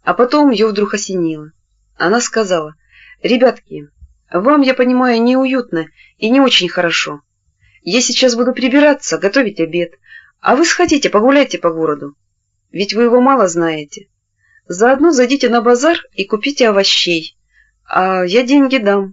А потом ее вдруг осенило. Она сказала: «Ребятки, вам, я понимаю, неуютно и не очень хорошо. Я сейчас буду прибираться, готовить обед, а вы сходите, погуляйте по городу. Ведь вы его мало знаете. Заодно зайдите на базар и купите овощей, а я деньги дам».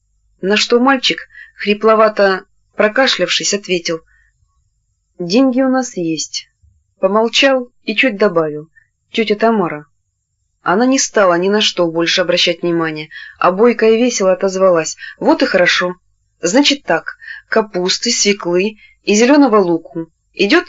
На что мальчик, хрипловато прокашлявшись, ответил: «Деньги у нас есть». Помолчал и чуть добавил: «Тетя Тамара». Она не стала ни на что больше обращать внимания, а бойко и весело отозвалась: «Вот и хорошо. Значит так, капусты, свеклы и зеленого луку. Идет?»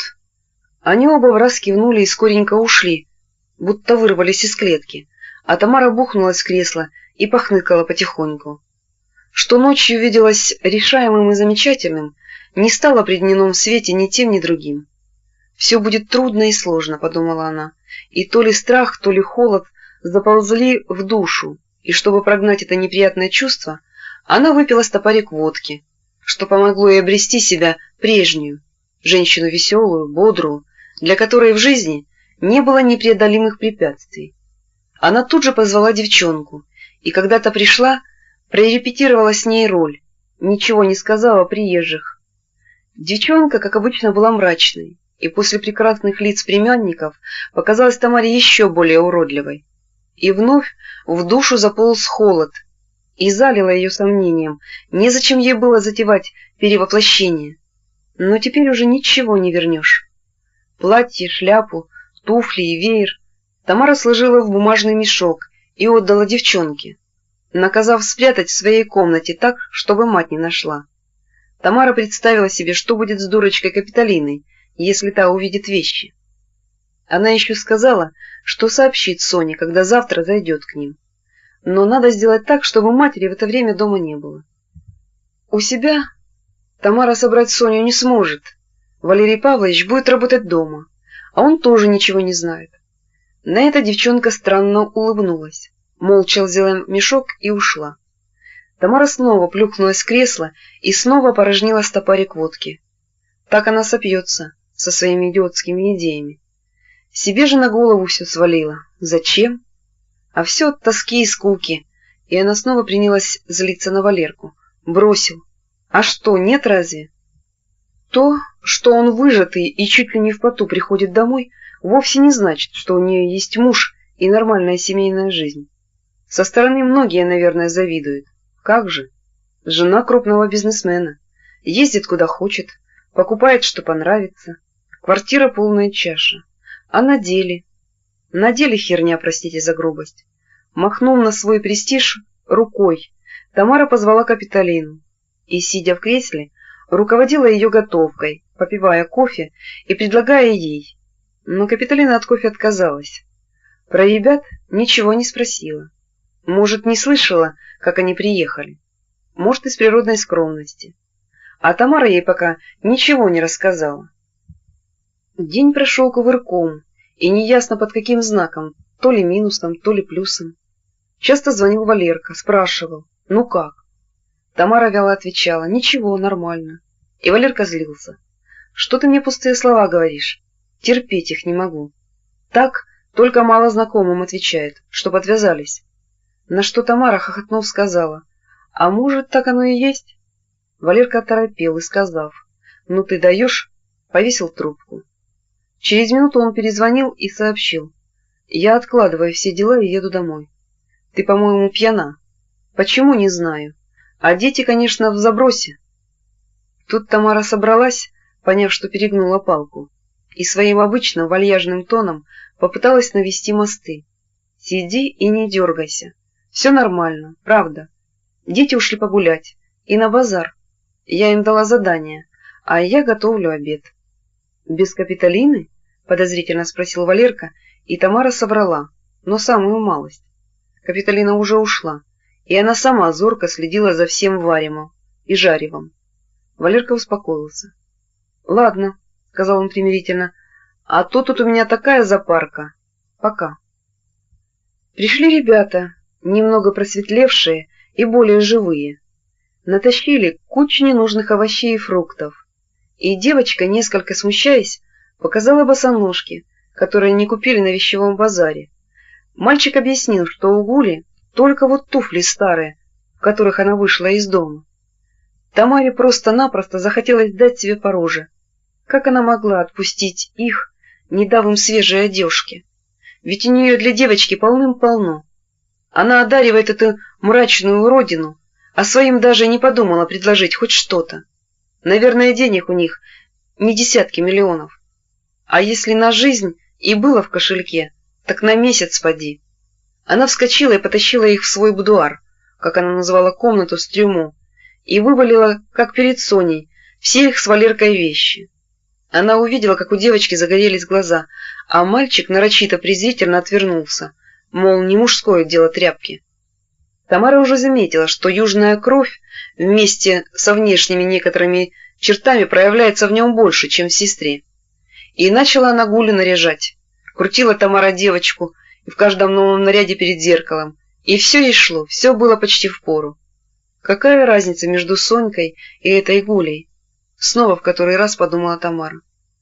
Они оба враз кивнули и скоренько ушли, будто вырвались из клетки, а Тамара бухнулась в кресло и похныкала потихоньку. Что ночью виделось решаемым и замечательным, не стало при дневном свете ни тем, ни другим. «Все будет трудно и сложно», — подумала она, и то ли страх, то ли холод заползли в душу, и чтобы прогнать это неприятное чувство, она выпила стопарик водки, что помогло ей обрести себя прежнюю, женщину веселую, бодрую, для которой в жизни не было непреодолимых препятствий. Она тут же позвала девчонку, и когда-то пришла, прорепетировала с ней роль, ничего не сказала о приезжих. Девчонка, как обычно, была мрачной, и после прекрасных лиц племянников показалась Тамаре еще более уродливой. И вновь в душу заполз холод и залило ее сомнением, незачем ей было затевать перевоплощение. Но теперь уже ничего не вернешь. Платье, шляпу, туфли и веер Тамара сложила в бумажный мешок и отдала девчонке, наказав спрятать в своей комнате так, чтобы мать не нашла. Тамара представила себе, что будет с дурочкой Капитолиной, если та увидит вещи. Она еще сказала, что сообщит Соне, когда завтра зайдет к ним. Но надо сделать так, чтобы матери в это время дома не было. У себя Тамара собрать Соню не сможет. Валерий Павлович будет работать дома, а он тоже ничего не знает. На это девчонка странно улыбнулась, молча взяла мешок и ушла. Тамара снова плюхнулась в кресло и снова опорожнила стопарик водки. Так она сопьется со своими идиотскими идеями. Себе же на голову все свалила. Зачем? А все от тоски и скуки. И она снова принялась злиться на Валерку. Бросил. А что, нет разве? То, что он выжатый и чуть ли не в поту приходит домой, вовсе не значит, что у нее есть муж и нормальная семейная жизнь. Со стороны многие, наверное, завидуют. Как же? Жена крупного бизнесмена. Ездит куда хочет, покупает, что понравится. Квартира полная чаша. А на деле? На деле херня, простите за грубость. Махнув на свой престиж рукой, Тамара позвала Капитолину и, сидя в кресле, руководила ее готовкой, попивая кофе и предлагая ей. Но Капитолина от кофе отказалась. Про ребят ничего не спросила. Может, не слышала, как они приехали. Может, из природной скромности. А Тамара ей пока ничего не рассказала. День прошел кувырком, и неясно под каким знаком, то ли минусом, то ли плюсом. Часто звонил Валерка, спрашивал: «Ну как?» Тамара вяло отвечала: «Ничего, нормально». И Валерка злился: «Что ты мне пустые слова говоришь? Терпеть их не могу». Так только мало знакомым отвечает, чтоб отвязались. На что Тамара, хохотнув, сказала: «А может, так оно и есть?» Валерка оторопел и, сказав: «Ну ты даешь», повесил трубку. Через минуту он перезвонил и сообщил: «Я откладываю все дела и еду домой. Ты, по-моему, пьяна». «Почему, не знаю. А дети, конечно, в забросе». Тут Тамара собралась, поняв, что перегнула палку, и своим обычным вальяжным тоном попыталась навести мосты. «Сиди и не дергайся. Все нормально, правда. Дети ушли погулять и на базар. Я им дала задание, а я готовлю обед». «Без Капитолины?» — подозрительно спросил Валерка, и Тамара соврала, но самую малость. Капитолина уже ушла, и она сама зорко следила за всем варемом и жаревом. Валерка успокоился. «Ладно», — сказал он примирительно, — «а то тут у меня такая запарка. Пока». Пришли ребята, немного просветлевшие и более живые. Натащили кучу ненужных овощей и фруктов. И девочка, несколько смущаясь, показала босоножки, которые не купили на вещевом базаре. Мальчик объяснил, что у Гули только вот туфли старые, в которых она вышла из дома. Тамаре просто-напросто захотелось дать себе по роже. Как она могла отпустить их, не дав им свежей одежки? Ведь у нее для девочки полным-полно. Она одаривает эту мрачную уродину, а своим даже не подумала предложить хоть что-то. Наверное, денег у них не десятки миллионов. А если на жизнь и было в кошельке, так на месяц поди. Она вскочила и потащила их в свой будуар, как она называла комнату с трюмо, и вывалила, как перед Соней, все их с Валеркой вещи. Она увидела, как у девочки загорелись глаза, а мальчик нарочито презрительно отвернулся, мол, не мужское дело тряпки. Тамара уже заметила, что южная кровь вместе со внешними некоторыми чертами проявляется в нем больше, чем в сестре. И начала она Гулю наряжать. Крутила Тамара девочку в каждом новом наряде перед зеркалом, и все ей шло, все было почти впору. Какая разница между Сонькой и этой Гулей? Снова в который раз подумала Тамара.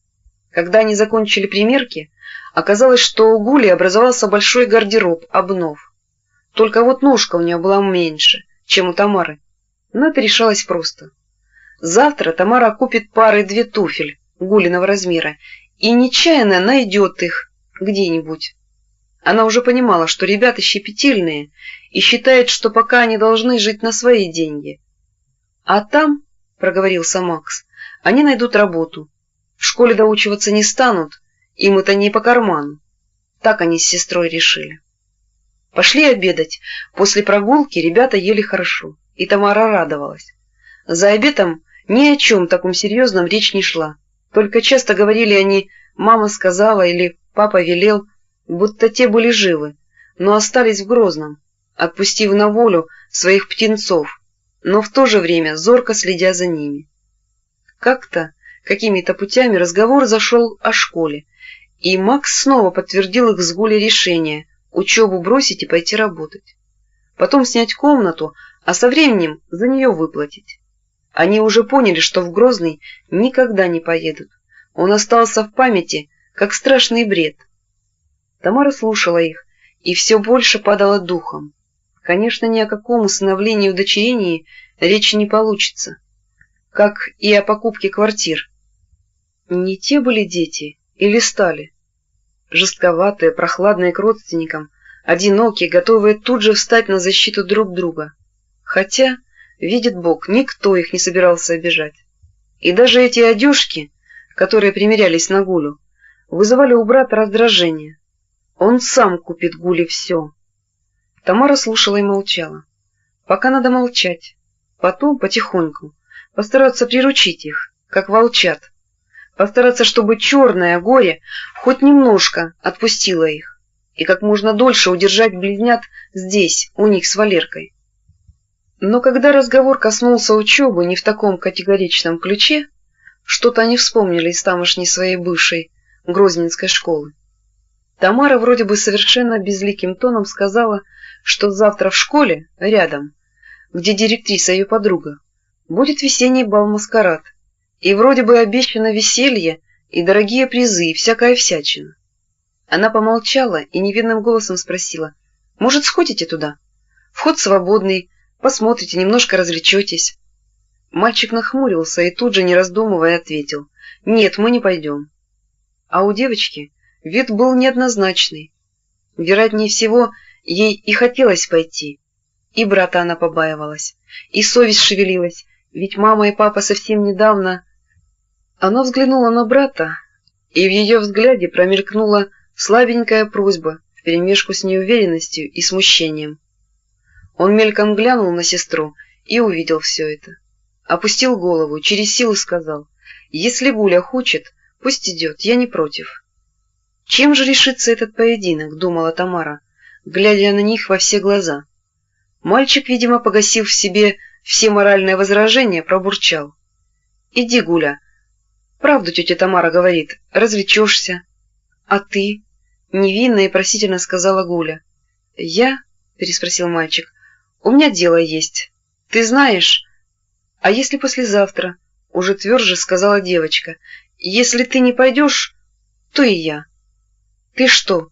Когда они закончили примерки, оказалось, что у Гули образовался большой гардероб обнов. Только вот ножка у нее была меньше, чем у Тамары. Но это решалось просто. Завтра Тамара купит пары-две туфель Гулиного размера и нечаянно найдет их где-нибудь. Она уже понимала, что ребята щепетильные и считает, что пока они должны жить на свои деньги. А там, — проговорился Макс, — они найдут работу. В школе доучиваться не станут, им это не по карману. Так они с сестрой решили. Пошли обедать. После прогулки ребята ели хорошо, и Тамара радовалась. За обедом ни о чем таком серьезном речь не шла. Только часто говорили они «мама сказала» или «папа велел», будто те были живы, но остались в Грозном, отпустив на волю своих птенцов, но в то же время зорко следя за ними. Как-то, какими-то путями разговор зашел о школе, и Макс снова подтвердил их с Гулей решение учебу бросить и пойти работать. Потом снять комнату, а со временем за нее выплатить. Они уже поняли, что в Грозный никогда не поедут. Он остался в памяти, как страшный бред. Тамара слушала их и все больше падала духом. Конечно, ни о каком усыновлении и удочерении речи не получится, как и о покупке квартир. Не те были дети или стали? Жестковатые, прохладные к родственникам, одинокие, готовые тут же встать на защиту друг друга. Хотя, видит Бог, никто их не собирался обижать. И даже эти одежки, которые примерялись на Гулю, вызывали у брата раздражение. Он сам купит Гуле все. Тамара слушала и молчала. Пока надо молчать. Потом, потихоньку, постараться приручить их, как волчат. Постараться, чтобы черное горе хоть немножко отпустило их, и как можно дольше удержать близнят здесь, у них с Валеркой. Но когда разговор коснулся учебы не в таком категоричном ключе, что-то они вспомнили из тамошней своей бывшей грозненской школы. Тамара вроде бы совершенно безликим тоном сказала, что завтра в школе, рядом, где директриса ее подруга, будет весенний бал-маскарад, и вроде бы обещано веселье и дорогие призы, и всякая всячина. Она помолчала и невинным голосом спросила: «Может, сходите туда? Вход свободный, посмотрите, немножко развлечетесь». Мальчик нахмурился и тут же, не раздумывая, ответил: «Нет, мы не пойдем». А у девочки вид был неоднозначный. Вероятнее всего, ей и хотелось пойти. И брата она побаивалась, и совесть шевелилась, ведь мама и папа совсем недавно... Она взглянула на брата, и в ее взгляде промелькнула слабенькая просьба вперемешку с неуверенностью и смущением. Он мельком глянул на сестру и увидел все это. Опустил голову, через силу сказал: «Если Гуля хочет, пусть идет, я не против». Чем же решится этот поединок, думала Тамара, глядя на них во все глаза. Мальчик, видимо, погасив в себе все моральные возражения, пробурчал: «Иди, Гуля. Правду тетя Тамара говорит, развлечешься». «А ты?» — невинно и просительно сказала Гуля. «Я?» — переспросил мальчик. «У меня дело есть. Ты знаешь...» «А если послезавтра?» — уже тверже сказала девочка. «Если ты не пойдешь, то и я». «Ты что,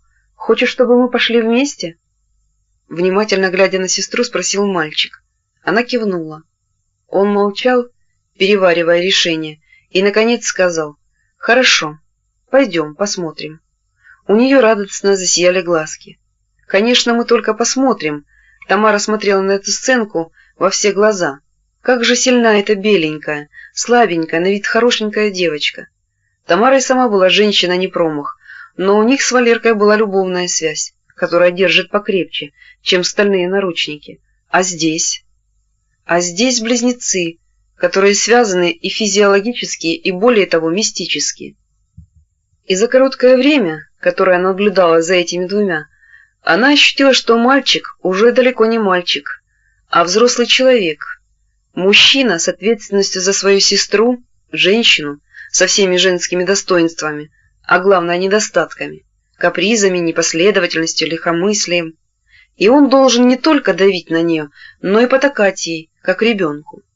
Хочешь, чтобы мы пошли вместе?» Внимательно глядя на сестру, спросил мальчик. Она кивнула. Он молчал, переваривая решение, и, наконец, сказал: «Хорошо, пойдем, посмотрим». У нее радостно засияли глазки. «Конечно, мы только посмотрим». Тамара смотрела на эту сценку во все глаза. Как же сильна эта беленькая, слабенькая, на вид хорошенькая девочка. Тамара и сама была женщина не промах, но у них с Валеркой была любовная связь, которая держит покрепче, чем стальные наручники. А здесь? А здесь близнецы, которые связаны и физиологически, и более того мистически. И за короткое время, которое она наблюдала за этими двумя, она ощутила, что мальчик уже далеко не мальчик, а взрослый человек, мужчина с ответственностью за свою сестру, женщину, со всеми женскими достоинствами, а главное недостатками, капризами, непоследовательностью, легкомыслием. И он должен не только давить на нее, но и потакать ей, как ребенку.